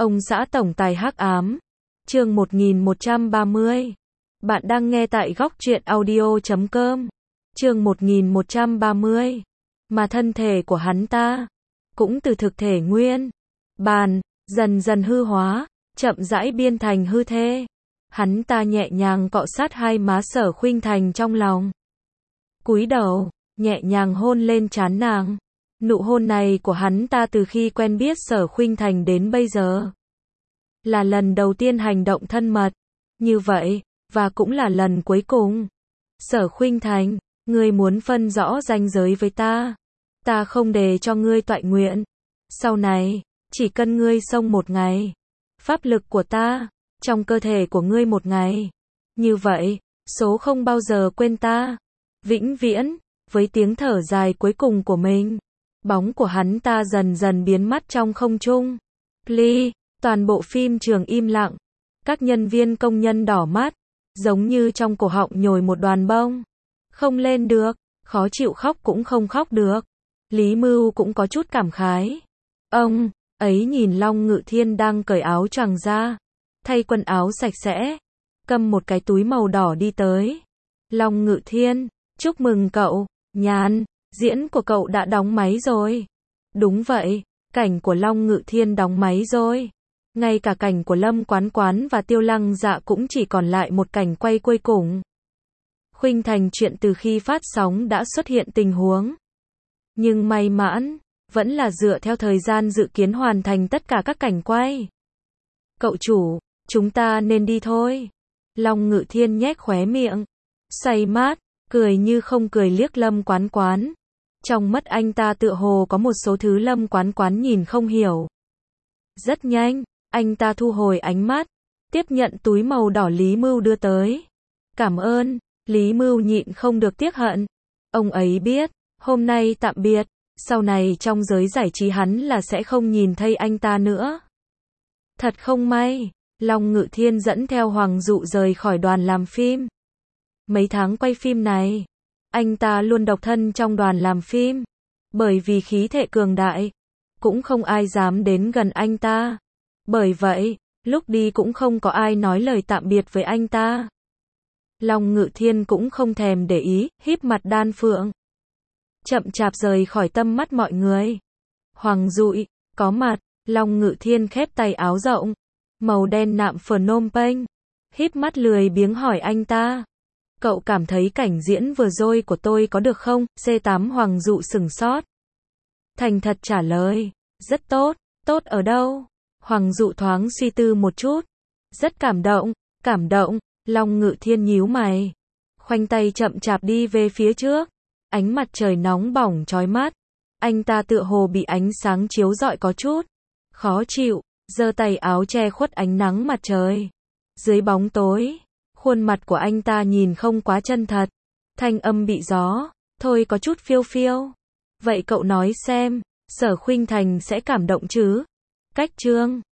Ông xã tổng tài hắc ám. Chương 1130. Bạn đang nghe tại góc truyện audio.com. Chương 1130. Mà thân thể của hắn ta cũng từ thực thể nguyên bàn dần dần hư hóa, chậm rãi biên thành hư thê. Hắn ta nhẹ nhàng cọ sát hai má Sở Khuynh Thành trong lòng, cúi đầu nhẹ nhàng hôn lên trán nàng. Nụ hôn này của hắn ta từ khi quen biết Sở Khuynh Thành đến bây giờ là lần đầu tiên hành động thân mật như vậy, và cũng là lần cuối cùng. Sở Khuynh Thành, ngươi muốn phân rõ ranh giới với ta, ta không để cho ngươi toại nguyện. Sau này, chỉ cần ngươi xông một ngày, pháp lực của ta trong cơ thể của ngươi một ngày, như vậy, số không bao giờ quên ta, vĩnh viễn. Với tiếng thở dài cuối cùng của mình, bóng của hắn ta dần dần biến mất trong không trung. Please, toàn bộ phim trường im lặng. Các nhân viên công nhân đỏ mắt, giống như trong cổ họng nhồi một đoàn bông. Không lên được, khó chịu khóc cũng không khóc được. Lý Mưu cũng có chút cảm khái. Ông ấy nhìn Long Ngự Thiên đang cởi áo choàng ra, thay quần áo sạch sẽ, cầm một cái túi màu đỏ đi tới. Long Ngự Thiên, chúc mừng cậu. Nhàn, diễn của cậu đã đóng máy rồi. Đúng vậy, cảnh của Long Ngự Thiên đóng máy rồi. Ngay cả cảnh của Lâm Quán Quán và Tiêu Lăng Dạ cũng chỉ còn lại một cảnh quay cuối cùng. Khuynh Thành chuyện từ khi phát sóng đã xuất hiện tình huống, nhưng may mắn, vẫn là dựa theo thời gian dự kiến hoàn thành tất cả các cảnh quay. Cậu chủ, chúng ta nên đi thôi. Long Ngự Thiên nhếch khóe miệng, say mát, cười như không cười liếc Lâm Quán Quán. Trong mắt anh ta tựa hồ có một số thứ Lâm Quán Quán nhìn không hiểu. Rất nhanh, anh ta thu hồi ánh mắt, tiếp nhận túi màu đỏ Lý Mưu đưa tới. Cảm ơn. Lý Mưu nhịn không được tiếc hận. Ông ấy biết, hôm nay tạm biệt, sau này trong giới giải trí hắn là sẽ không nhìn thấy anh ta nữa. Thật không may, Long Ngự Thiên dẫn theo Hoàng Dụ rời khỏi đoàn làm phim. Mấy tháng quay phim này, anh ta luôn độc thân trong đoàn làm phim. Bởi vì khí thể cường đại, cũng không ai dám đến gần anh ta. Bởi vậy, lúc đi cũng không có ai nói lời tạm biệt với anh ta. Long Ngự Thiên cũng không thèm để ý, híp mặt đan phượng, chậm chạp rời khỏi tầm mắt mọi người. Hoàng Dụi, có mặt. Long Ngự Thiên khép tay áo rộng, màu đen nạm Phnom Penh, híp mắt lười biếng hỏi anh ta. Cậu cảm thấy cảnh diễn vừa rồi của tôi có được không? C8 Hoàng Dụ sửng sốt, thành thật trả lời. Rất tốt. Tốt ở đâu? Hoàng Dụ thoáng suy tư một chút. Rất cảm động. Cảm động. Long Ngự Thiên nhíu mày, khoanh tay chậm chạp đi về phía trước. Ánh mặt trời nóng bỏng chói mắt, anh ta tựa hồ bị ánh sáng chiếu rọi có chút khó chịu, giơ tay áo che khuất ánh nắng mặt trời. Dưới bóng tối, khuôn mặt của anh ta nhìn không quá chân thật, thanh âm bị gió thôi có chút phiêu phiêu. Vậy cậu nói xem, Sở Khuynh Thành sẽ cảm động chứ? Cách chương